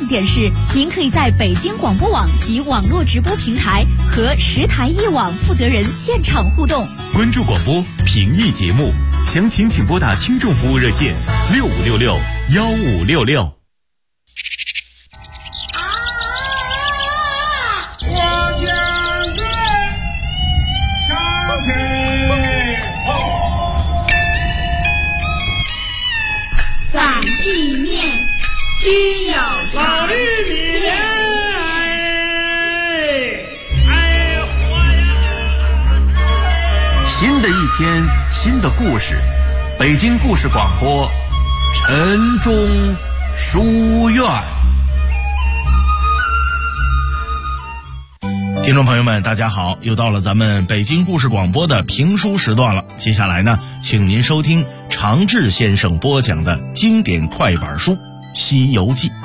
亮点是，您可以在北京广播网及网络直播平台和10台1网负责人现场互动。 关注广播，评议节目，详情请拨打听众服务热线65661566。 反地面只有老玉米， 新的一天，新的故事，北京故事广播，晨钟书院。 听众朋友们大家好，又到了咱们北京故事广播的评书时段了。接下来呢，请您收听常志先生播讲的经典快板书《西游记》。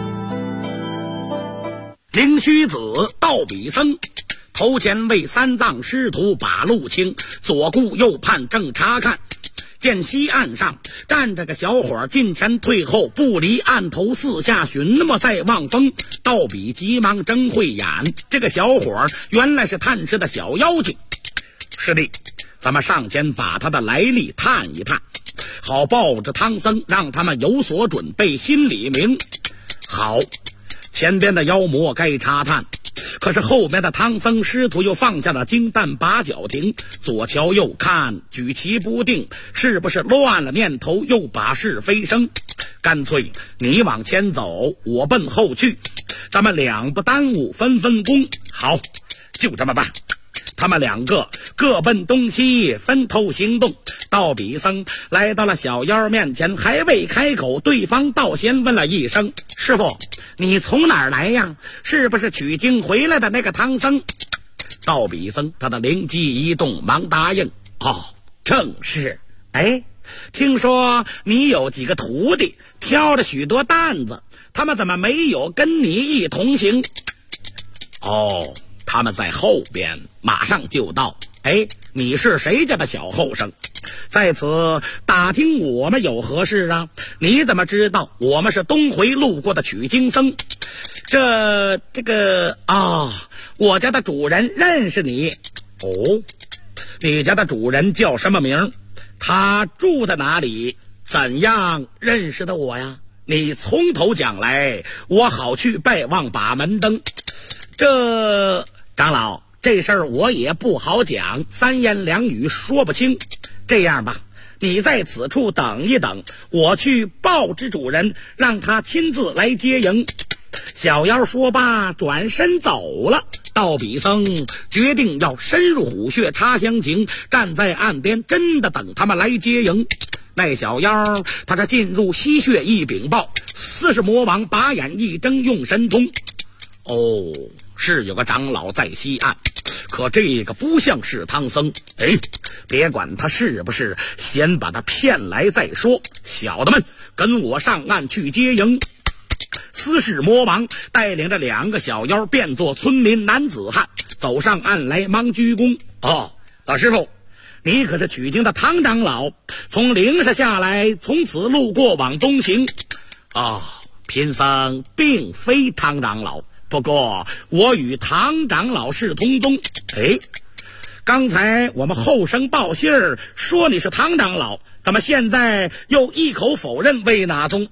灵虚子道比僧头前为三藏师徒把路清，左顾右盼正查看，见西岸上站着个小伙，进前退后不离岸头，四下寻摸在望风。道比急忙睁慧眼，这个小伙原来是探视的小妖精。师弟，咱们上前把他的来历探一探，好抱着唐僧，让他们有所准备，心里明。好，前边的妖魔该查探，可是后面的唐僧师徒又放下了金蛋把脚停，左瞧右看，举棋不定，是不是乱了念头，又把是非生？干脆你往前走，我奔后去，咱们两不耽误，分分工。好，就这么办。他们两个各奔东西，分头行动。道比僧来到了小妖面前，还未开口，对方倒先问了一声：师傅，你从哪儿来呀？是不是取经回来的那个唐僧？道比僧他的灵机一动，忙答应：哦，正是。哎，听说你有几个徒弟，挑着许多担子，他们怎么没有跟你一同行？哦，他们在后边，马上就到。哎，你是谁家的小后生？在此打听我们有何事啊？你怎么知道我们是东回路过的取经僧？这个啊，我家的主人认识你。哦，你家的主人叫什么名？他住在哪里？怎样认识的我呀？你从头讲来，我好去拜望把门灯。这长老，这事儿我也不好讲，三言两语说不清。这样吧，你在此处等一等，我去报知主人，让他亲自来接迎。小妖说罢，转身走了。道比僧决定要深入虎穴查详情，站在岸边真的等他们来接迎。那小妖他这进入溪穴一禀报，40魔王把眼一睁，用神通。哦，是有个长老在西岸，可这个不像是唐僧。哎，别管他是不是，先把他骗来再说。小的们，跟我上岸去接迎。40魔王带领着2个小妖，变作村民男子汉，走上岸来，忙鞠躬。哦，老师傅，你可是取经的唐长老，从灵山下来，从此路过往东行。哦，贫僧并非唐长老，不过我与唐长老是同宗。哎，刚才我们后生报信儿说你是唐长老，怎么现在又一口否认为哪宗？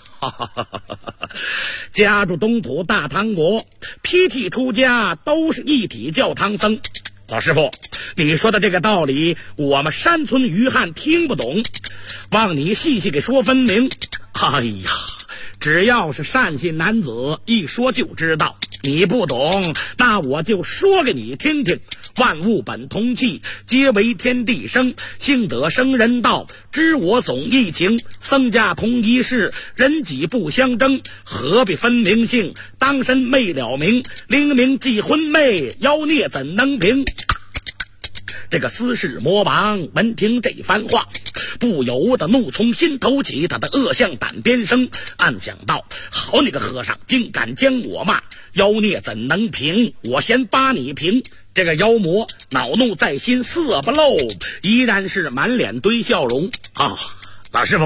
家住东土大唐国，披剃出家都是一体叫唐僧。老师傅，你说的这个道理我们山村余汉听不懂，望你细细给说分明。哎呀，只要是善心男子一说就知道，你不懂那我就说给你听听。万物本同气，皆为天地生，性德生人道，知我总一情。僧家同一世，人己不相争，何必分明性？当身昧了名，灵明既昏昧，妖孽怎能平？这个40魔王闻听这番话，不由得怒从心头起，他的恶向胆边生，暗想到：好你个和尚，竟敢将我骂，妖孽怎能平？我先扒你平。这个妖魔恼怒在心，色不露，依然是满脸堆笑容。啊，老师傅，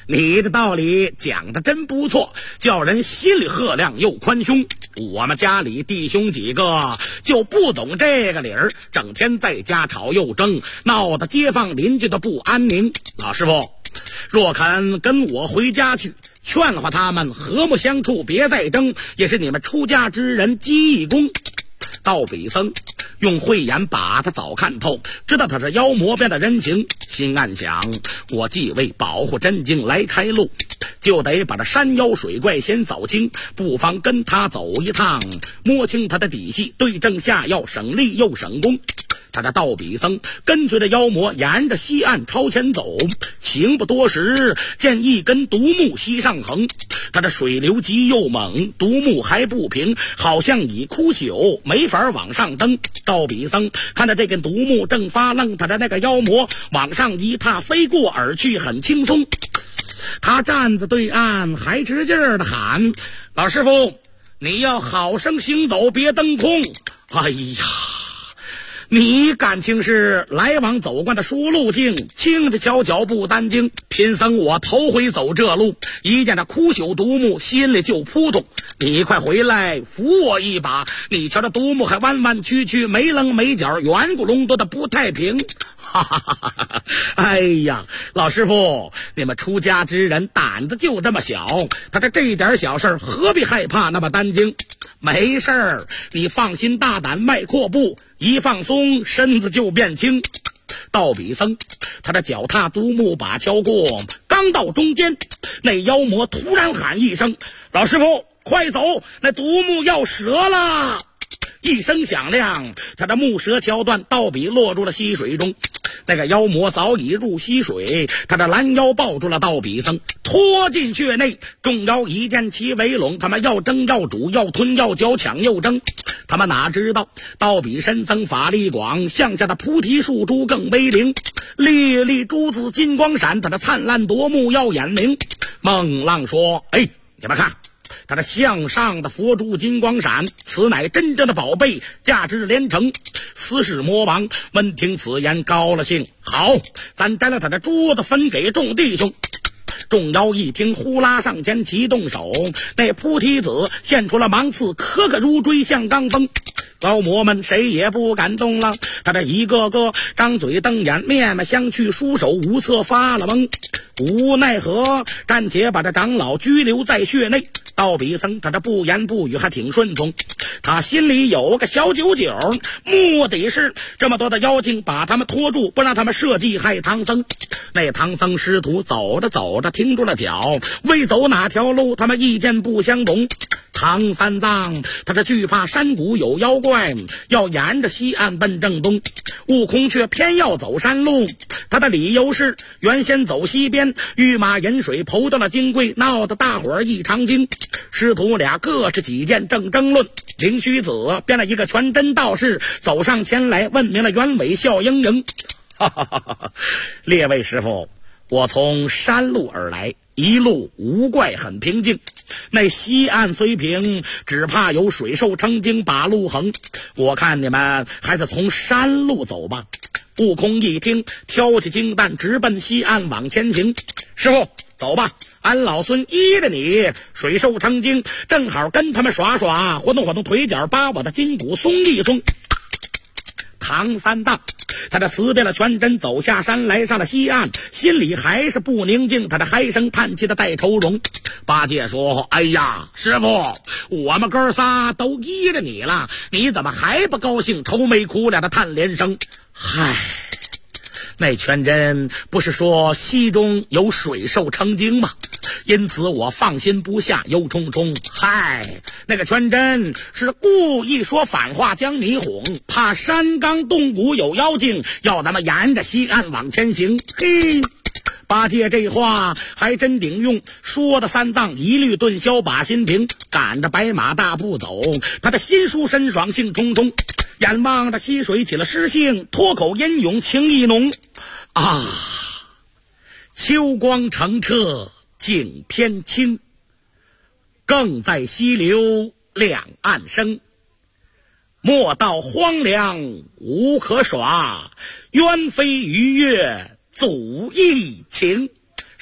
你的道理讲得真不错，叫人心里赫亮又宽胸。我们家里弟兄几个就不懂这个理儿，整天在家吵又争，闹得街坊邻居的不安宁。老师傅，若肯跟我回家去，劝化他们和睦相处，别再争，也是你们出家之人积一功。道比僧用慧眼把他早看透，知道他是妖魔变的人形，心暗想，我既为保护真经来开路，就得把这山妖水怪先扫清，不妨跟他走一趟，摸清他的底细，对症下药，省力又省功。他的道比僧跟随着妖魔沿着西岸朝前走，行不多时，见一根独木西上横，他的水流急又猛，独木还不平，好像已枯朽，没法往上登。道比僧看着这根独木正发愣，他的那个妖魔往上一踏，飞过而去，很轻松。他站在对岸还直劲儿的喊，老师傅，你要好生行走，别蹬空。哎呀，你感情是来往走惯的疏路径，轻着小脚不担惊。贫僧我头回走这路，一见那枯朽独木，心里就扑通。你快回来扶我一把，你瞧这独木还弯弯曲曲，没棱没角，圆咕隆咚的不太平。哈哈哈哈！哎呀，老师傅，你们出家之人胆子就这么小，他这点小事何必害怕那么担惊？没事儿，你放心大胆迈阔步，一放松身子就变轻。道比僧他的脚踏独木把敲过，刚到中间，那妖魔突然喊一声，老师傅快走，那独木要折了。一声响亮，他的木蛇桥断，道比落入了溪水中。那个妖魔早已入溪水，他的拦腰抱住了道比僧，拖进穴内。众妖一见其围拢，他们要争要煮要吞要嚼，抢又争。他们哪知道道比神僧法力广，向下的菩提树珠更威灵，粒粒珠子金光闪，他的灿烂夺目耀眼明。孟浪说，哎，你们看他的向上的佛珠金光闪，此乃真正的宝贝，价值连城。司事魔王闻听此言高了兴，好，咱摘了他的珠子分给众弟兄。众妖一听，呼啦上前齐动手，那菩提子现出了芒刺，颗颗如锥像钢锋。妖魔们谁也不敢动了，他这一个个张嘴瞪眼，面面相觑，束手无策，发了懵。无奈何，暂且把这长老拘留在穴内。道比僧他这不言不语，还挺顺从。他心里有个小九九，目的是这么多的妖精把他们拖住，不让他们设计害唐僧。那唐僧师徒走着走着停住了脚，未走哪条路，他们意见不相同。唐三藏他这惧怕山谷有妖怪，要沿着西岸奔正东，悟空却偏要走山路。他的理由是原先走西边，御马饮水刨到了金柜，闹得大伙儿一场惊。师徒俩各持己见，正争论。灵虚子编了一个全真道士走上前来，问明了原委，笑盈盈。哈哈哈哈！列位师傅，我从山路而来，一路无怪，很平静。那西岸虽平，只怕有水兽成精把路横。我看你们还是从山路走吧。悟空一听，挑起金担，直奔西岸往前行。师傅，走吧，俺老孙依着你。水兽成精，正好跟他们耍耍，活动活动腿脚，把我的筋骨松一松。唐三藏他这辞别了全真，走下山来，上了西岸，心里还是不宁静，他这唉声叹气的带愁容。八戒说，哎呀，师傅，我们哥仨都依着你了，你怎么还不高兴？愁眉苦脸的叹连声。嗨，那全真不是说溪中有水兽成精吗？因此我放心不下，忧忡忡。嗨，那个全真是故意说反话将你哄，怕山冈洞谷有妖精，要咱们沿着西岸往前行。嘿，八戒这话还真顶用，说的三藏一律顿消，把心平，赶着白马大步走。他的心舒身爽，兴冲冲，眼望着溪水起了诗兴，脱口吟咏情意浓。啊，秋光澄澈景天清，更在溪流两岸生。莫道荒凉无可耍，鸢飞鱼跃足一情。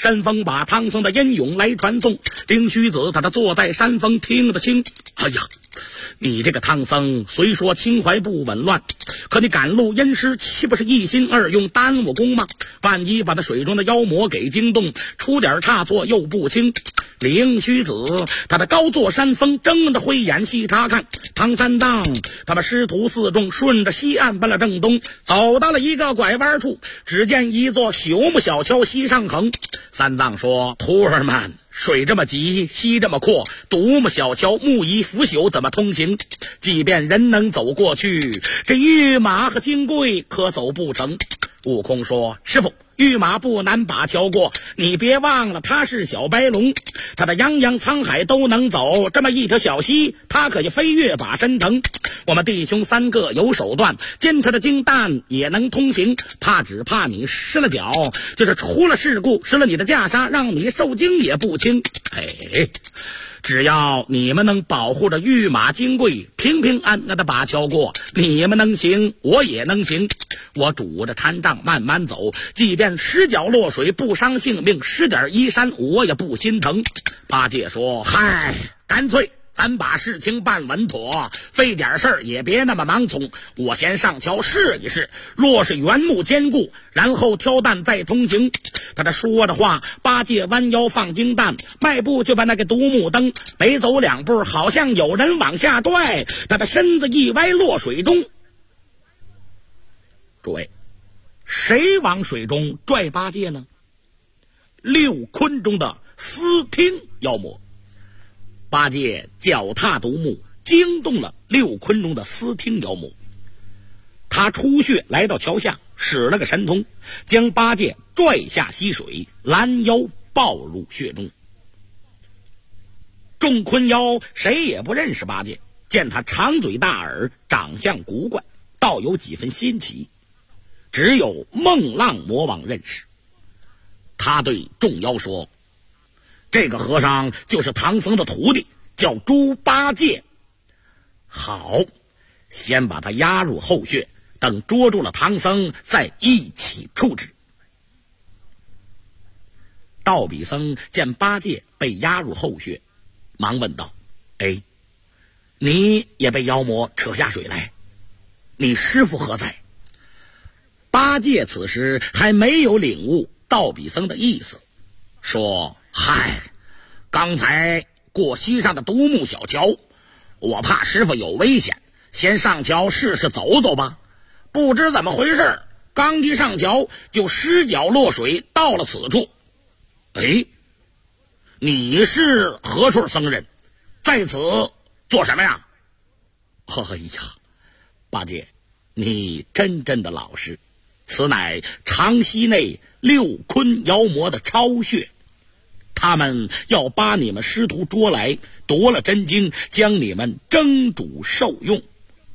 山峰把唐僧的英勇来传颂，丁虚子他坐在山峰听得清。哎呀，你这个唐僧虽说情怀不紊乱，可你赶路阴湿，岂不是一心二用，耽误功吗？万一把那水中的妖魔给惊动，出点差错又不轻。灵虚子他的高坐山峰，睁着慧眼细查看，唐三藏他们师徒四众顺着西岸奔了正东，走到了一个拐弯处，只见一座朽木小桥西上横。三藏说：徒儿们，水这么急，溪这么阔，独木小桥木已腐朽，怎么通行？即便人能走过去，这玉马和金龟可走不成。悟空说：师傅，玉马不难把桥过，你别忘了他是小白龙，他的泱泱沧海都能走，这么一条小溪，他可以飞越把身城。我们弟兄三个有手段，兼他的金蛋也能通行，只怕你失了脚，就是出了事故，失了你的袈裟，让你受惊也不轻。只要你们能保护着玉马金龟平平安安的把桥过，你们能行，我也能行。我拄着禅杖慢慢走，即便失脚落水不伤性命，失点衣衫我也不心疼。八戒说：嗨，干脆咱把事情办稳妥，费点事儿也别那么盲从。我先上桥试一试，若是缘木坚固，然后挑担再通行。他这说着话，八戒弯腰放金蛋，迈步就把那个独木灯北走两步，好像有人往下拽，他的身子一歪落水中。诸位，谁往水中拽八戒呢？六坤中的司听妖魔。八戒脚踏独木，惊动了六坤中的司听妖魔。他出穴来到桥下，使了个神通，将八戒拽下溪水，拦腰抱入穴中。众坤妖谁也不认识八戒，见他长嘴大耳，长相古怪，倒有几分新奇。只有孟浪魔王认识。他对众妖说：这个和尚就是唐僧的徒弟，叫猪八戒。好，先把他押入后穴，等捉住了唐僧再一起处置。道比僧见八戒被押入后穴，忙问道：你也被妖魔扯下水来，你师父何在？八戒此时还没有领悟道比僧的意思，说：嗨，刚才过溪上的独木小桥，我怕师父有危险，先上桥试试走走吧。不知怎么回事，刚一上桥就失脚落水，到了此处。你是何处僧人，在此做什么呀？八戒，你真的老实，此乃长溪内六坤妖魔的超穴，他们要把你们师徒捉来，夺了真经，将你们蒸煮受用。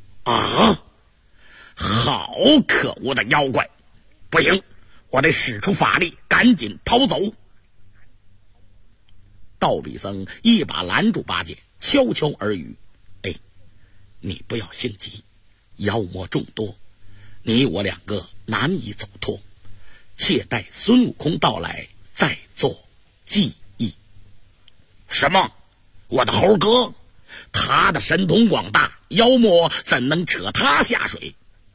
好可恶的妖怪！不行，我得使出法力，赶紧逃走。道比僧一把拦住八戒，悄悄耳语：你不要性急，妖魔众多，你我两个难以走脱，且待孙悟空到来再做记忆。什么？我的猴哥，他的神通广大，妖魔怎能扯他下水？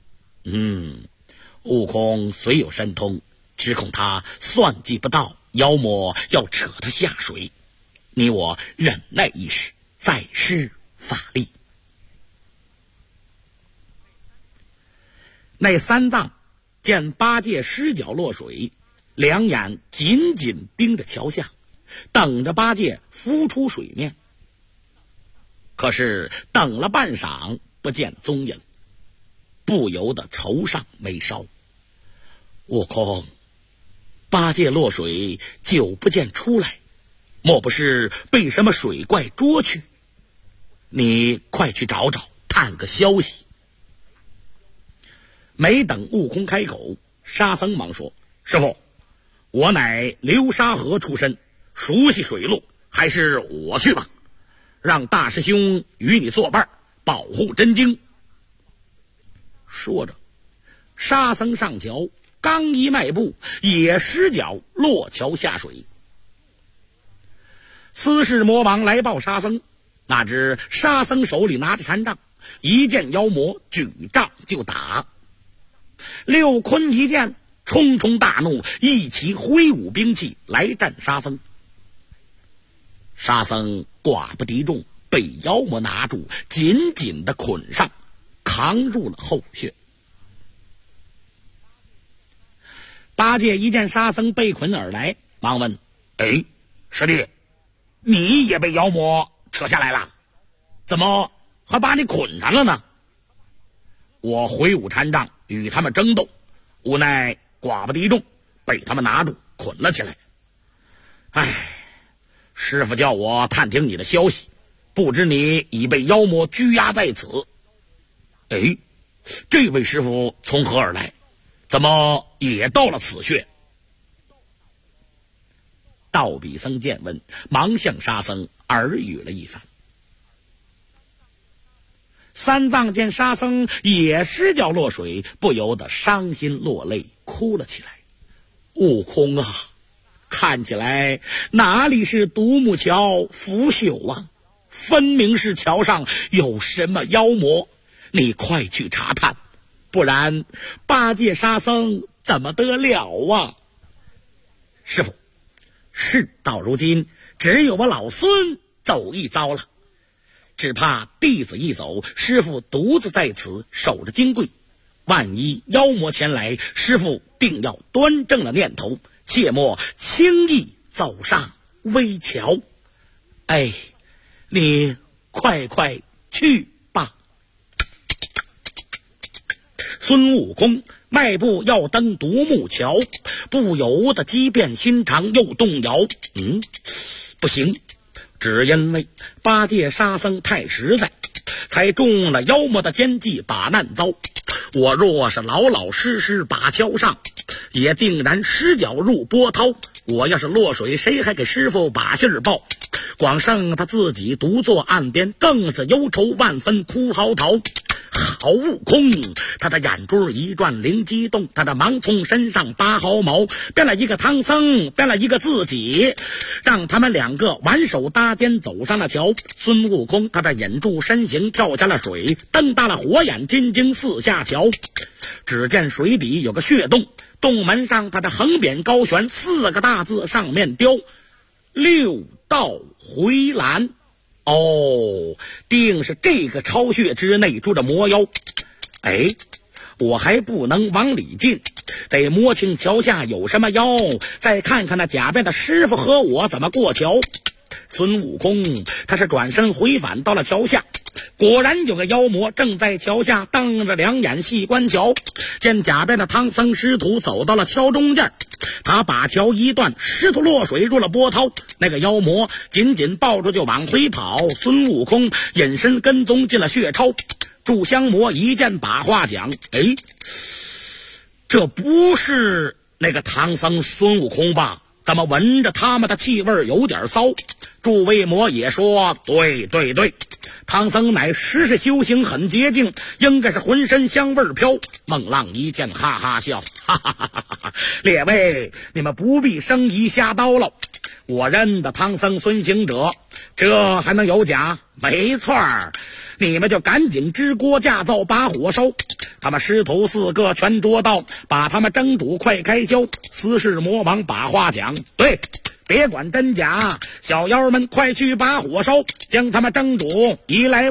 悟空虽有神通，只恐他算计不到，妖魔要扯他下水。你我忍耐一时，再施法力。那三藏见八戒失脚落水，两眼紧紧盯着桥下，等着八戒浮出水面。可是等了半晌，不见踪影，不由得愁上眉梢。悟空，八戒落水久不见出来，莫不是被什么水怪捉去？你快去找找，探个消息。没等悟空开口，沙僧忙说：师父，我乃流沙河出身，熟悉水路，还是我去吧，让大师兄与你作伴，保护真经。说着，沙僧上桥，刚一迈步，也失脚落桥下水。司事魔王来报沙僧，哪知沙僧手里拿着禅杖，一见妖魔举杖就打。六坤一见，冲冲大怒，一起挥舞兵器来战沙僧。沙僧寡不敌众，被妖魔拿住，紧紧地捆上，扛入了后穴。八戒一见沙僧被捆而来，忙问：哎，师弟，你也被妖魔扯下来了？怎么还把你捆上了呢？我挥舞禅杖与他们争斗，无奈寡不敌众，被他们拿住捆了起来。唉，师父叫我探听你的消息，不知你已被妖魔拘押在此。哎，这位师父从何而来？怎么也到了此穴？道比僧见闻，忙向沙僧耳语了一番。三藏见沙僧也失脚落水，不由得伤心落泪，哭了起来。悟空啊，看起来哪里是独木桥腐朽啊，分明是桥上有什么妖魔，你快去查探，不然八戒沙僧怎么得了啊？师父，事到如今，只有我老孙走一遭了，只怕弟子一走，师父独自在此守着金柜，万一妖魔前来，师父定要端正了念头，切莫轻易走上危桥。哎，你快去吧。孙悟空迈步要登独木桥，不由得激变心肠，又动摇。不行，只因为八戒沙僧太实在，才中了妖魔的奸计，把难遭。我若是老老实实把桥上，也定然失脚入波涛。我要是落水，谁还给师傅把信儿报？广胜他自己独坐岸边，更是忧愁万分，哭嚎啕。好悟空，他的眼珠一转，灵机动，他的忙从身上拔毫毛，编了一个唐僧，编了一个自己，让他们两个挽手搭肩走上了桥。孙悟空他的引住身形，跳下了水，瞪大了火眼金睛四下瞧。只见水底有个穴洞，洞门上他的横匾高悬，4个大字，上面雕6道回蓝。哦，定是这个巢穴之内住着魔妖。哎，我还不能往里进，得摸清桥下有什么妖，再看看那假扮的师傅和我怎么过桥。孙悟空他是转身回返到了桥下，果然有个妖魔正在桥下瞪着两眼细观桥。见假扮的唐僧师徒走到了桥中间，他把桥一断，师徒落水入了波涛。那个妖魔紧紧抱住就往回跑，孙悟空隐身跟踪进了血巢。祝香魔一见把话讲，哎，这不是那个唐僧孙悟空吧？怎么闻着他们的气味有点骚？诸位魔也说对，唐僧乃实是修行很洁净，应该是浑身香味飘。孟浪一见哈哈笑，哈哈哈哈哈！列位，你们不必生疑瞎叨唠，我认得唐僧孙行者，这还能有假？没错儿，你们就赶紧支锅架灶把火烧，他们师徒4个全捉到，把他们蒸煮快开销。司事魔王把话讲，对，别管真假，小妖们快去把火烧，将他们蒸煮移来